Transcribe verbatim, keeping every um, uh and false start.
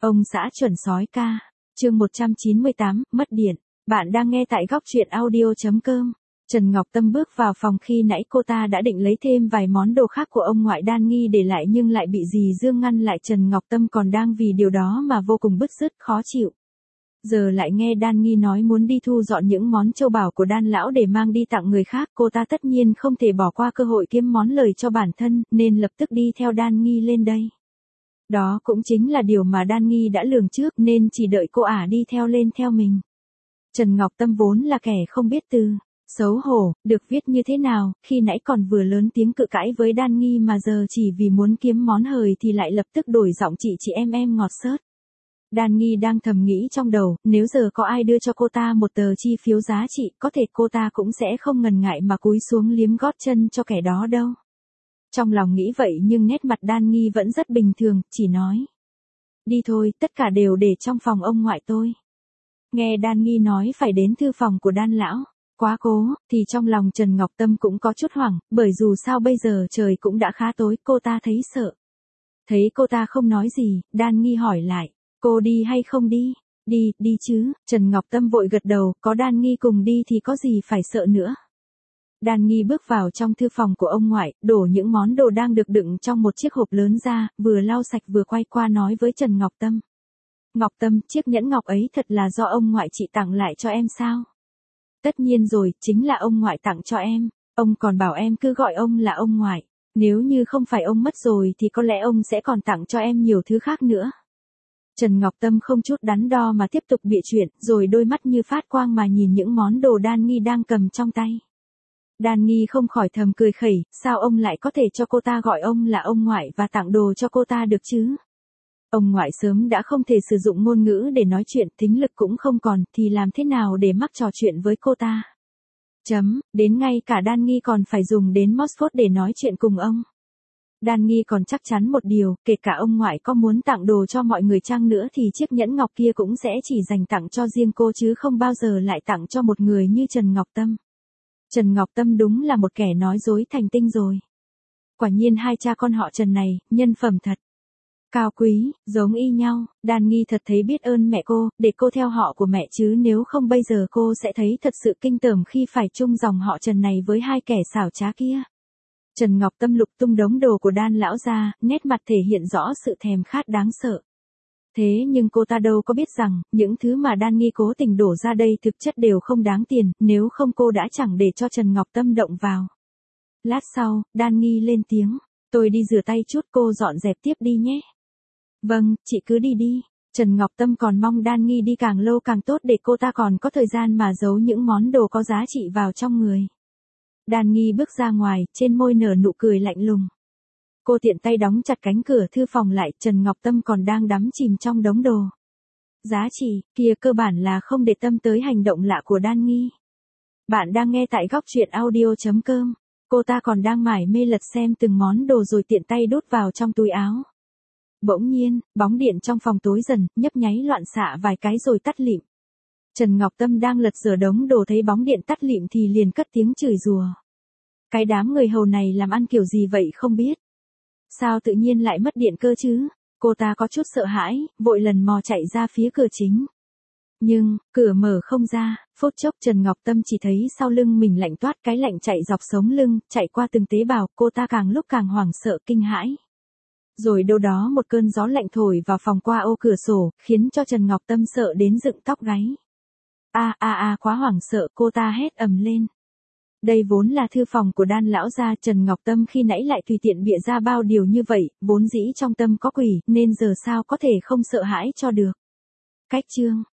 Ông xã chuẩn sói ca. Chương một trăm chín mươi tám, mất điện. Bạn đang nghe tại góc truyện audio chấm com. Trần Ngọc Tâm bước vào phòng khi nãy cô ta đã định lấy thêm vài món đồ khác của ông ngoại Đan Nghi để lại nhưng lại bị dì Dương ngăn lại. Trần Ngọc Tâm còn đang vì điều đó mà vô cùng bứt rứt khó chịu. Giờ lại nghe Đan Nghi nói muốn đi thu dọn những món châu bảo của Đan lão để mang đi tặng người khác, cô ta tất nhiên không thể bỏ qua cơ hội kiếm món lời cho bản thân, nên lập tức đi theo Đan Nghi lên đây. Đó cũng chính là điều mà Đan Nghi đã lường trước nên chỉ đợi cô ả đi theo lên theo mình. Trần Ngọc Tâm vốn là kẻ không biết từ, xấu hổ, được viết như thế nào, khi nãy còn vừa lớn tiếng cự cãi với Đan Nghi mà giờ chỉ vì muốn kiếm món hời thì lại lập tức đổi giọng chị chị em em ngọt xớt. Đan Nghi đang thầm nghĩ trong đầu, nếu giờ có ai đưa cho cô ta một tờ chi phiếu giá trị, có thể cô ta cũng sẽ không ngần ngại mà cúi xuống liếm gót chân cho kẻ đó đâu. Trong lòng nghĩ vậy nhưng nét mặt Đan Nghi vẫn rất bình thường, chỉ nói. Đi thôi, tất cả đều để trong phòng ông ngoại tôi. Nghe Đan Nghi nói phải đến thư phòng của Đan lão, quá cố, thì trong lòng Trần Ngọc Tâm cũng có chút hoảng, bởi dù sao bây giờ trời cũng đã khá tối, cô ta thấy sợ. Thấy cô ta không nói gì, Đan Nghi hỏi lại, cô đi hay không đi? Đi, đi chứ, Trần Ngọc Tâm vội gật đầu, có Đan Nghi cùng đi thì có gì phải sợ nữa. Đan Nghi bước vào trong thư phòng của ông ngoại, đổ những món đồ đang được đựng trong một chiếc hộp lớn ra, vừa lau sạch vừa quay qua nói với Trần Ngọc Tâm. Ngọc Tâm, chiếc nhẫn ngọc ấy thật là do ông ngoại chị tặng lại cho em sao? Tất nhiên rồi, chính là ông ngoại tặng cho em, ông còn bảo em cứ gọi ông là ông ngoại, nếu như không phải ông mất rồi thì có lẽ ông sẽ còn tặng cho em nhiều thứ khác nữa. Trần Ngọc Tâm không chút đắn đo mà tiếp tục bịa chuyện, rồi đôi mắt như phát quang mà nhìn những món đồ Đan Nghi đang cầm trong tay. Đan Nghi không khỏi thầm cười khẩy, sao ông lại có thể cho cô ta gọi ông là ông ngoại và tặng đồ cho cô ta được chứ? Ông ngoại sớm đã không thể sử dụng ngôn ngữ để nói chuyện, thính lực cũng không còn, thì làm thế nào để mắc trò chuyện với cô ta? Chấm, đến ngay cả Đan Nghi còn phải dùng đến Mossford để nói chuyện cùng ông. Đan Nghi còn chắc chắn một điều, kể cả ông ngoại có muốn tặng đồ cho mọi người chăng nữa thì chiếc nhẫn ngọc kia cũng sẽ chỉ dành tặng cho riêng cô chứ không bao giờ lại tặng cho một người như Trần Ngọc Tâm. Trần Ngọc Tâm đúng là một kẻ nói dối thành tinh rồi. Quả nhiên hai cha con họ Trần này, nhân phẩm thật cao quý, giống y nhau. Đan Nghi thật thấy biết ơn mẹ cô, để cô theo họ của mẹ chứ nếu không bây giờ cô sẽ thấy thật sự kinh tởm khi phải chung dòng họ Trần này với hai kẻ xảo trá kia. Trần Ngọc Tâm lục tung đống đồ của Đan lão ra, nét mặt thể hiện rõ sự thèm khát đáng sợ. Thế nhưng cô ta đâu có biết rằng, những thứ mà Đan Nghi cố tình đổ ra đây thực chất đều không đáng tiền, nếu không cô đã chẳng để cho Trần Ngọc Tâm động vào. Lát sau, Đan Nghi lên tiếng, tôi đi rửa tay chút, cô dọn dẹp tiếp đi nhé. Vâng, chị cứ đi đi. Trần Ngọc Tâm còn mong Đan Nghi đi càng lâu càng tốt để cô ta còn có thời gian mà giấu những món đồ có giá trị vào trong người. Đan Nghi bước ra ngoài, trên môi nở nụ cười lạnh lùng. Cô tiện tay đóng chặt cánh cửa thư phòng lại, Trần Ngọc Tâm còn đang đắm chìm trong đống đồ giá trị kia, cơ bản là không để tâm tới hành động lạ của Đan Nghi. Bạn đang nghe tại góc truyện audio chấm com. Cô ta còn đang mải mê lật xem từng món đồ rồi tiện tay đút vào trong túi áo. Bỗng nhiên, bóng điện trong phòng tối dần, nhấp nháy loạn xạ vài cái rồi tắt lịm. Trần Ngọc Tâm đang lật dở đống đồ thấy bóng điện tắt lịm thì liền cất tiếng chửi rủa. Cái đám người hầu này làm ăn kiểu gì vậy không biết. Sao tự nhiên lại mất điện cơ chứ? Cô ta có chút sợ hãi, vội lần mò chạy ra phía cửa chính. Nhưng, cửa mở không ra, phút chốc Trần Ngọc Tâm chỉ thấy sau lưng mình lạnh toát, cái lạnh chạy dọc sống lưng, chạy qua từng tế bào, cô ta càng lúc càng hoảng sợ kinh hãi. Rồi đâu đó một cơn gió lạnh thổi vào phòng qua ô cửa sổ, khiến cho Trần Ngọc Tâm sợ đến dựng tóc gáy. A a a quá hoảng sợ, cô ta hét ầm lên. Đây vốn là thư phòng của Đan lão gia, Trần Ngọc Tâm khi nãy lại tùy tiện bịa ra bao điều như vậy, vốn dĩ trong tâm có quỷ, nên giờ sao có thể không sợ hãi cho được. Cách chương